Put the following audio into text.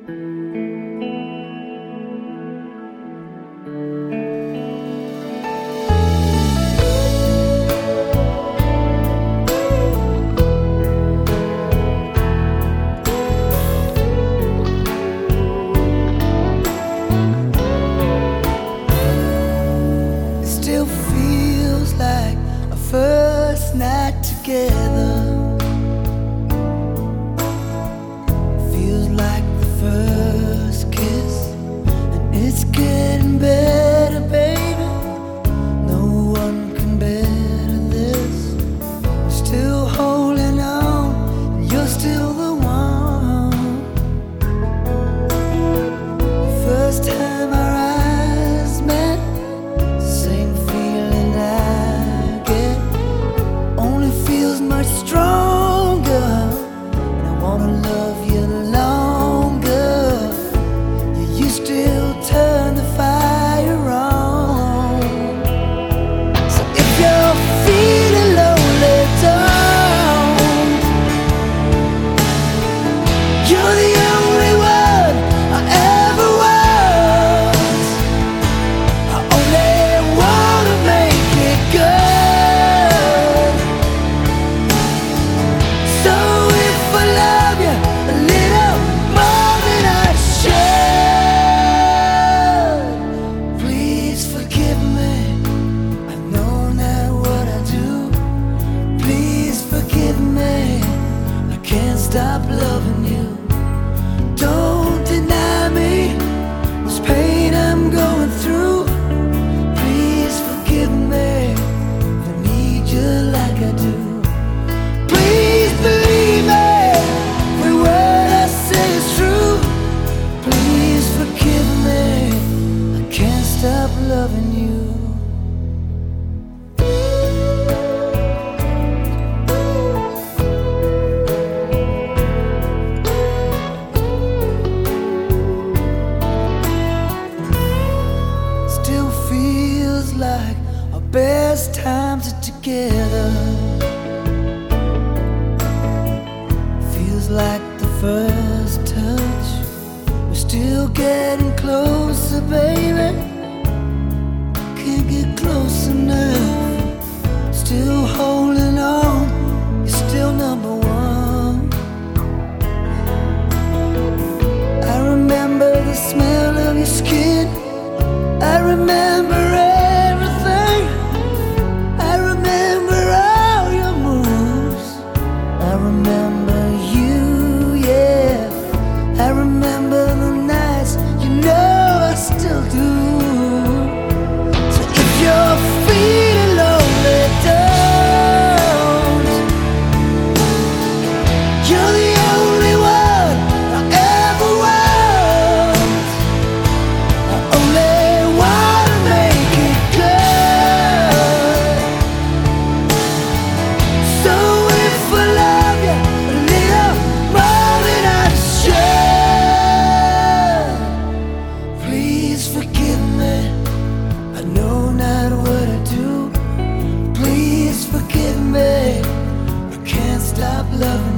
First night together feels like the first kiss, and it's getting better, baby. No one can better this. I'm still holding on, and you're still the one. The first time our eyes met, same feeling I get. Feels much stronger, and I wanna love you longer. You still turn the fire on. So if you're feeling lonely, don't. You're the only one I ever was. I only wanna make it good. Stop loving you. Don't deny me this pain I'm going through. Please forgive me. I need you like I do. Please believe me. Every word I say is true. Please forgive me. I can't stop loving you. Like our best times are together. Feels like the first touch. We're still getting closer, baby. Can't get close enough. Still holding on. You're still number one. I remember the smell of your skin. I remember everything. I remember all your moves. I remember you, yeah. I remember the nights, you know I still do. So if you're feeling lonely, don't. You're the only one I ever was. I only forgive me, I can't stop loving